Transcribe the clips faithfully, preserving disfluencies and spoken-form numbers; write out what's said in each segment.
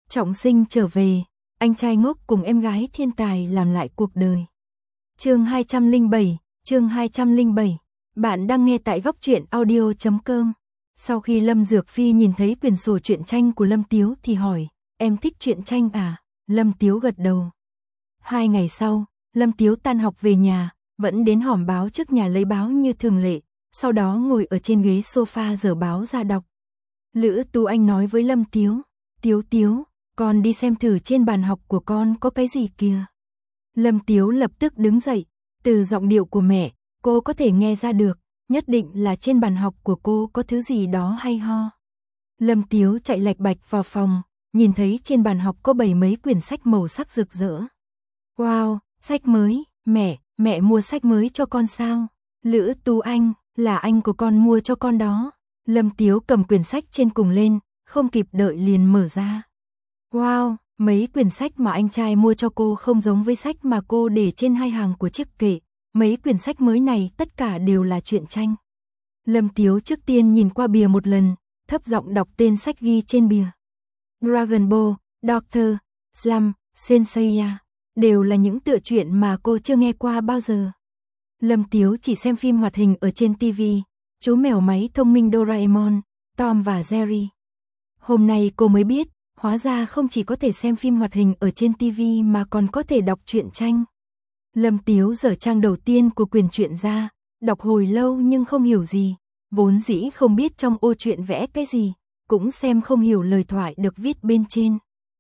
Trọng sinh trở về, anh trai ngốc cùng em gái thiên tài làm lại cuộc đời. Chương hai trăm lẻ bảy, chương hai trăm lẻ bảy. Bạn đang nghe tại góc truyện audio chấm com. Sau khi Lâm Dược Phi nhìn thấy quyển sổ truyện tranh của Lâm Tiếu thì hỏi, em thích truyện tranh à? Lâm Tiếu gật đầu. Hai ngày sau, Lâm Tiếu tan học về nhà, vẫn đến hòm báo trước nhà lấy báo như thường lệ, sau đó ngồi ở trên ghế sofa giở báo ra đọc. Lữ Tú Anh nói với Lâm Tiếu, Tiếu Tiếu, con đi xem thử trên bàn học của con có cái gì kìa. Lâm Tiếu lập tức đứng dậy, từ giọng điệu của mẹ, cô có thể nghe ra được, nhất định là trên bàn học của cô có thứ gì đó hay ho. Lâm Tiếu chạy lạch bạch vào phòng, nhìn thấy trên bàn học có bày mấy quyển sách màu sắc rực rỡ. Wow, sách mới, mẹ, mẹ mua sách mới cho con sao? Lữ Tú Anh, là anh của con mua cho con đó. Lâm Tiếu cầm quyển sách trên cùng lên, không kịp đợi liền mở ra. Wow, mấy quyển sách mà anh trai mua cho cô không giống với sách mà cô để trên hai hàng của chiếc kệ. Mấy quyển sách mới này tất cả đều là truyện tranh. Lâm Tiếu trước tiên nhìn qua bìa một lần, thấp giọng đọc tên sách ghi trên bìa. Dragon Ball, Doctor Slump, Senseiya, đều là những tựa truyện mà cô chưa nghe qua bao giờ. Lâm Tiếu chỉ xem phim hoạt hình ở trên ti vi, chú mèo máy thông minh Doraemon, Tom và Jerry. Hôm nay cô mới biết, hóa ra không chỉ có thể xem phim hoạt hình ở trên ti vi mà còn có thể đọc truyện tranh. Lâm Tiếu dở trang đầu tiên của quyển truyện ra, đọc hồi lâu nhưng không hiểu gì, vốn dĩ không biết trong ô truyện vẽ cái gì, cũng xem không hiểu lời thoại được viết bên trên.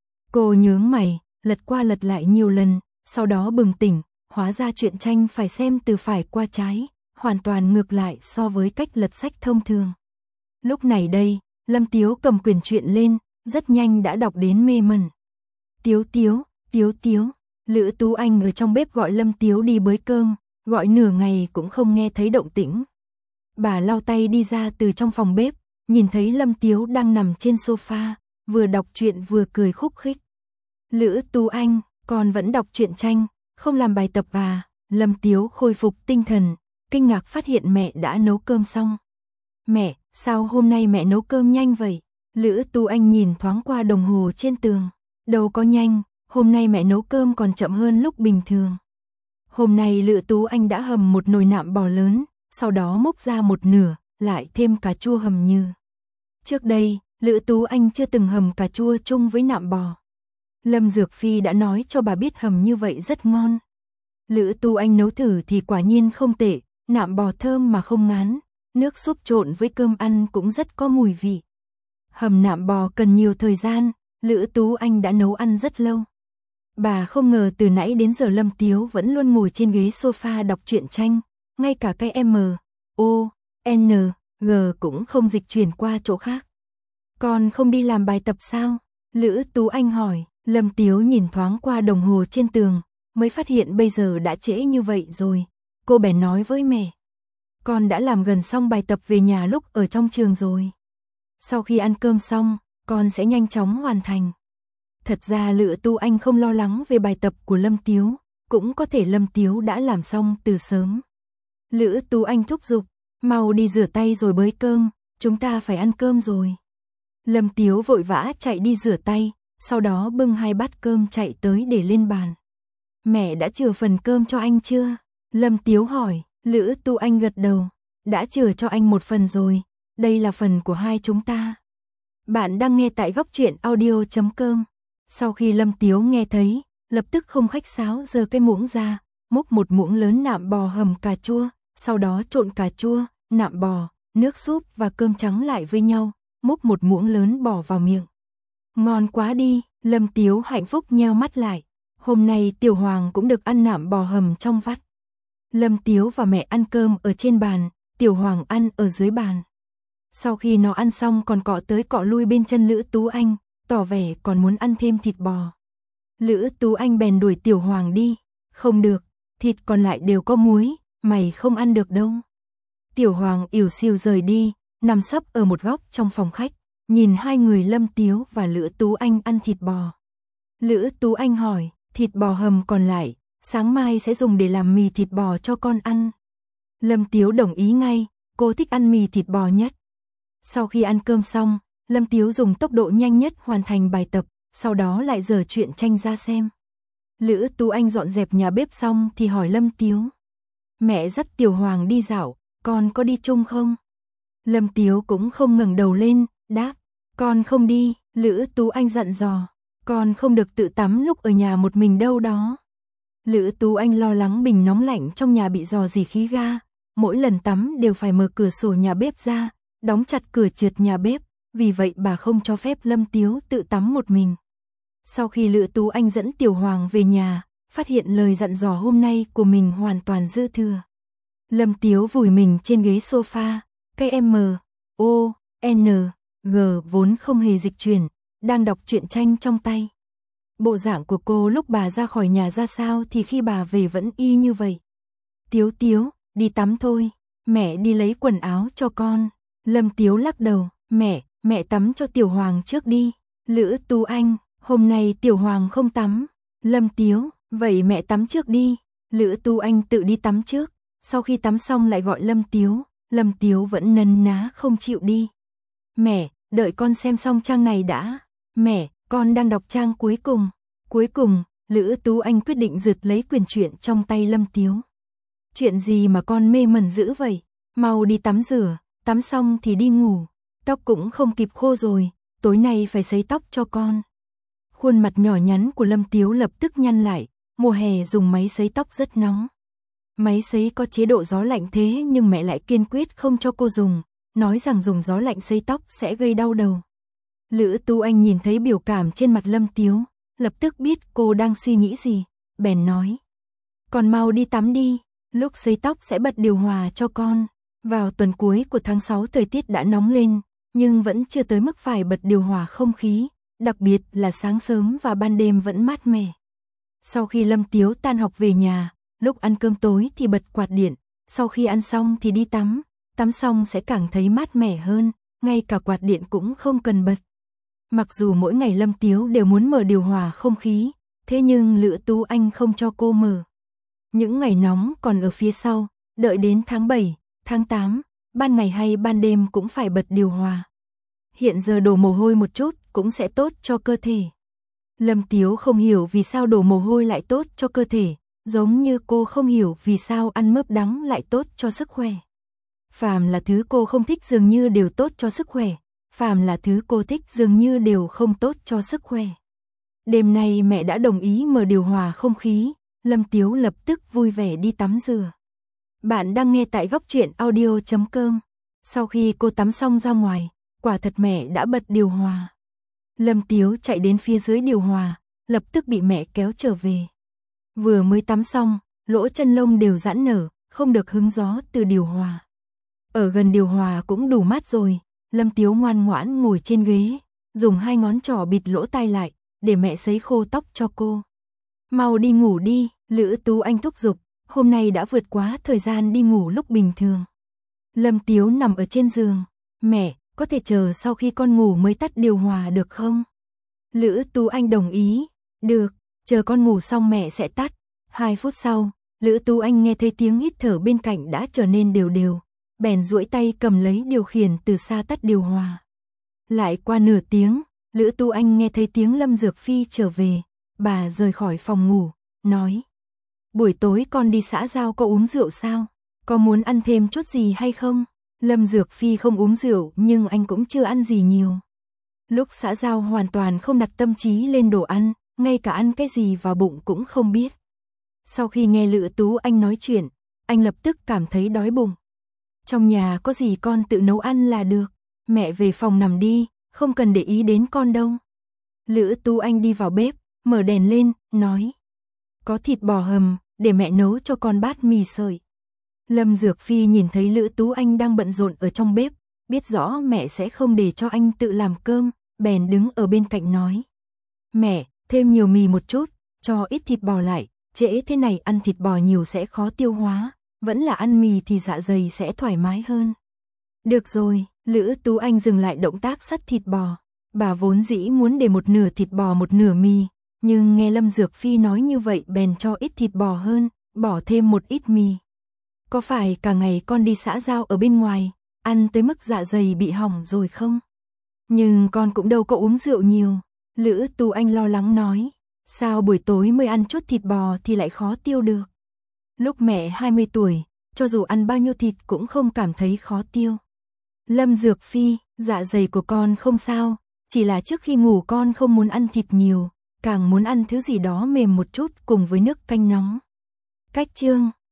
Cô nhướng mày, lật qua lật lại nhiều lần, sau đó bừng tỉnh, hóa ra truyện tranh phải xem từ phải qua trái, hoàn toàn ngược lại so với cách lật sách thông thường. Lúc này đây, Lâm Tiếu cầm quyển truyện lên, rất nhanh đã đọc đến mê mẩn. Tiếu Tiếu, Tiếu Tiếu, Lữ Tú Anh ở trong bếp gọi Lâm Tiếu đi bới cơm, gọi nửa ngày cũng không nghe thấy động tĩnh. Bà lau tay đi ra từ trong phòng bếp, nhìn thấy Lâm Tiếu đang nằm trên sofa, vừa đọc truyện vừa cười khúc khích. Lữ Tú Anh, con vẫn đọc truyện tranh, không làm bài tập à? Lâm Tiếu khôi phục tinh thần, kinh ngạc phát hiện mẹ đã nấu cơm xong. Mẹ, sao hôm nay mẹ nấu cơm nhanh vậy? Lữ Tú Anh nhìn thoáng qua đồng hồ trên tường. Đâu có nhanh, hôm nay mẹ nấu cơm còn chậm hơn lúc bình thường. Hôm nay Lữ Tú Anh đã hầm một nồi nạm bò lớn, sau đó múc ra một nửa, lại thêm cà chua hầm như. Trước đây, Lữ Tú Anh chưa từng hầm cà chua chung với nạm bò. Lâm Dược Phi đã nói cho bà biết hầm như vậy rất ngon. Lữ Tú Anh nấu thử thì quả nhiên không tệ, nạm bò thơm mà không ngán, nước súp trộn với cơm ăn cũng rất có mùi vị. Hầm nạm bò cần nhiều thời gian, Lữ Tú Anh đã nấu ăn rất lâu. Bà không ngờ từ nãy đến giờ Lâm Tiếu vẫn luôn ngồi trên ghế sofa đọc truyện tranh, ngay cả cái M, O, N, G cũng không dịch chuyển qua chỗ khác. Con không đi làm bài tập sao? Lữ Tú Anh hỏi. Lâm Tiếu nhìn thoáng qua đồng hồ trên tường, mới phát hiện bây giờ đã trễ như vậy rồi. Cô bèn nói với mẹ. Con đã làm gần xong bài tập về nhà lúc ở trong trường rồi. Sau khi ăn cơm xong, con sẽ nhanh chóng hoàn thành. Thật ra Lữ Tú Anh không lo lắng về bài tập của Lâm Tiếu, cũng có thể Lâm Tiếu đã làm xong từ sớm. Lữ Tú Anh thúc giục, mau đi rửa tay rồi bới cơm, chúng ta phải ăn cơm rồi. Lâm Tiếu vội vã chạy đi rửa tay, sau đó bưng hai bát cơm chạy tới để lên bàn. Mẹ đã chừa phần cơm cho anh chưa? Lâm Tiếu hỏi. Lữ Tú Anh gật đầu. Đã chừa cho anh một phần rồi, đây là phần của hai chúng ta. Bạn đang nghe tại góc truyện audio chấm com. Sau khi Lâm Tiếu nghe thấy, lập tức không khách sáo giơ cái muỗng ra, múc một muỗng lớn nạm bò hầm cà chua, sau đó trộn cà chua, nạm bò, nước súp và cơm trắng lại với nhau, múc một muỗng lớn bỏ vào miệng. Ngon quá đi, Lâm Tiếu hạnh phúc nheo mắt lại. Hôm nay Tiểu Hoàng cũng được ăn nạm bò hầm trong vắt. Lâm Tiếu và mẹ ăn cơm ở trên bàn, Tiểu Hoàng ăn ở dưới bàn. Sau khi nó ăn xong còn cọ tới cọ lui bên chân Lữ Tú Anh, tỏ vẻ còn muốn ăn thêm thịt bò. Lữ Tú Anh bèn đuổi Tiểu Hoàng đi. Không được, thịt còn lại đều có muối, mày không ăn được đâu. Tiểu Hoàng ỉu xìu rời đi, nằm sấp ở một góc trong phòng khách, nhìn hai người Lâm Tiếu và Lữ Tú Anh ăn thịt bò. Lữ Tú Anh hỏi, thịt bò hầm còn lại, sáng mai sẽ dùng để làm mì thịt bò cho con ăn. Lâm Tiếu đồng ý ngay, cô thích ăn mì thịt bò nhất. Sau khi ăn cơm xong, Lâm Tiếu dùng tốc độ nhanh nhất hoàn thành bài tập, sau đó lại giở truyện tranh ra xem. Lữ Tú Anh dọn dẹp nhà bếp xong thì hỏi Lâm Tiếu. Mẹ dắt Tiểu Hoàng đi dạo, con có đi chung không? Lâm Tiếu cũng không ngẩng đầu lên, đáp, con không đi. Lữ Tú Anh dặn dò, con không được tự tắm lúc ở nhà một mình đâu đó. Lữ Tú Anh lo lắng bình nóng lạnh trong nhà bị rò rỉ khí ga, mỗi lần tắm đều phải mở cửa sổ nhà bếp ra, đóng chặt cửa trượt nhà bếp, vì vậy bà không cho phép Lâm Tiếu tự tắm một mình. Sau khi Lữ Tú Anh dẫn Tiểu Hoàng về nhà, phát hiện lời dặn dò hôm nay của mình hoàn toàn dư thừa. Lâm Tiếu vùi mình trên ghế sofa, cái M, O, N, G vốn không hề dịch chuyển, đang đọc truyện tranh trong tay. Bộ dạng của cô lúc bà ra khỏi nhà ra sao thì khi bà về vẫn y như vậy. Tiếu Tiếu, đi tắm thôi, mẹ đi lấy quần áo cho con. Lâm Tiếu lắc đầu, mẹ, mẹ tắm cho Tiểu Hoàng trước đi. Lữ Tú Anh, hôm nay Tiểu Hoàng không tắm. Lâm Tiếu, vậy mẹ tắm trước đi. Lữ Tú Anh tự đi tắm trước, sau khi tắm xong lại gọi Lâm Tiếu. Lâm Tiếu vẫn nấn ná không chịu đi. Mẹ, đợi con xem xong trang này đã. Mẹ, con đang đọc trang cuối cùng. Cuối cùng, Lữ Tú Anh quyết định giật lấy quyển truyện trong tay Lâm Tiếu. Chuyện gì mà con mê mẩn dữ vậy? Mau đi tắm rửa, tắm xong thì đi ngủ. Tóc cũng không kịp khô rồi, tối nay phải sấy tóc cho con. Khuôn mặt nhỏ nhắn của Lâm Tiếu lập tức nhăn lại, mùa hè dùng máy sấy tóc rất nóng. Máy sấy có chế độ gió lạnh thế nhưng mẹ lại kiên quyết không cho cô dùng, nói rằng dùng gió lạnh sấy tóc sẽ gây đau đầu. Lữ Tú Anh nhìn thấy biểu cảm trên mặt Lâm Tiếu, lập tức biết cô đang suy nghĩ gì, bèn nói. Con mau đi tắm đi, lúc sấy tóc sẽ bật điều hòa cho con. Vào tuần cuối của tháng sáu thời tiết đã nóng lên, nhưng vẫn chưa tới mức phải bật điều hòa không khí, đặc biệt là sáng sớm và ban đêm vẫn mát mẻ. Sau khi Lâm Tiếu tan học về nhà, lúc ăn cơm tối thì bật quạt điện, sau khi ăn xong thì đi tắm, tắm xong sẽ càng thấy mát mẻ hơn, ngay cả quạt điện cũng không cần bật. Mặc dù mỗi ngày Lâm Tiếu đều muốn mở điều hòa không khí, thế nhưng Lữ Tú Anh không cho cô mở. Những ngày nóng còn ở phía sau, đợi đến tháng bảy, tháng tám, ban ngày hay ban đêm cũng phải bật điều hòa. Hiện giờ đổ mồ hôi một chút cũng sẽ tốt cho cơ thể. Lâm Tiếu không hiểu vì sao đổ mồ hôi lại tốt cho cơ thể, giống như cô không hiểu vì sao ăn mướp đắng lại tốt cho sức khỏe. Phàm là thứ cô không thích dường như đều tốt cho sức khỏe, phàm là thứ cô thích dường như đều không tốt cho sức khỏe. Đêm nay mẹ đã đồng ý mở điều hòa không khí, Lâm Tiếu lập tức vui vẻ đi tắm rửa. Bạn đang nghe tại góc truyện audio chấm com. Sau khi cô tắm xong ra ngoài, quả thật mẹ đã bật điều hòa. Lâm Tiếu chạy đến phía dưới điều hòa, lập tức bị mẹ kéo trở về. Vừa mới tắm xong, lỗ chân lông đều giãn nở, không được hứng gió từ điều hòa. Ở gần điều hòa cũng đủ mát rồi, Lâm Tiếu ngoan ngoãn ngồi trên ghế, dùng hai ngón trỏ bịt lỗ tai lại, để mẹ sấy khô tóc cho cô. Mau đi ngủ đi, Lữ Tú Anh thúc giục, hôm nay đã vượt quá thời gian đi ngủ lúc bình thường. Lâm Tiếu nằm ở trên giường, mẹ, có thể chờ sau khi con ngủ mới tắt điều hòa được không? Lữ Tú Anh đồng ý, được, chờ con ngủ xong mẹ sẽ tắt. Hai phút sau, Lữ Tú Anh nghe thấy tiếng hít thở bên cạnh đã trở nên đều đều, bèn duỗi tay cầm lấy điều khiển từ xa tắt điều hòa. Lại qua nửa tiếng, Lữ Tú Anh nghe thấy tiếng Lâm Dược Phi trở về, bà rời khỏi phòng ngủ, nói. Buổi tối con đi xã giao có uống rượu sao? Có muốn ăn thêm chút gì hay không? Lâm Dược Phi không uống rượu nhưng anh cũng chưa ăn gì nhiều. Lúc xã giao hoàn toàn không đặt tâm trí lên đồ ăn, ngay cả ăn cái gì vào bụng cũng không biết. Sau khi nghe Lữ Tú Anh nói chuyện, anh lập tức cảm thấy đói bụng. Trong nhà có gì con tự nấu ăn là được, mẹ về phòng nằm đi, không cần để ý đến con đâu. Lữ Tú Anh đi vào bếp, mở đèn lên, nói. Có thịt bò hầm, để mẹ nấu cho con bát mì sợi. Lâm Dược Phi nhìn thấy Lữ Tú Anh đang bận rộn ở trong bếp, biết rõ mẹ sẽ không để cho anh tự làm cơm, bèn đứng ở bên cạnh nói. Mẹ, thêm nhiều mì một chút, cho ít thịt bò lại, trễ thế này ăn thịt bò nhiều sẽ khó tiêu hóa, vẫn là ăn mì thì dạ dày sẽ thoải mái hơn. Được rồi, Lữ Tú Anh dừng lại động tác sắt thịt bò, bà vốn dĩ muốn để một nửa thịt bò một nửa mì, nhưng nghe Lâm Dược Phi nói như vậy bèn cho ít thịt bò hơn, bỏ thêm một ít mì. Có phải cả ngày con đi xã giao ở bên ngoài, ăn tới mức dạ dày bị hỏng rồi không? Nhưng con cũng đâu có uống rượu nhiều. Lữ Tu Anh lo lắng nói, sao buổi tối mới ăn chút thịt bò thì lại khó tiêu được. Lúc mẹ hai mươi tuổi, cho dù ăn bao nhiêu thịt cũng không cảm thấy khó tiêu. Lâm Dược Phi, dạ dày của con không sao, chỉ là trước khi ngủ con không muốn ăn thịt nhiều, càng muốn ăn thứ gì đó mềm một chút cùng với nước canh nóng. Cách chương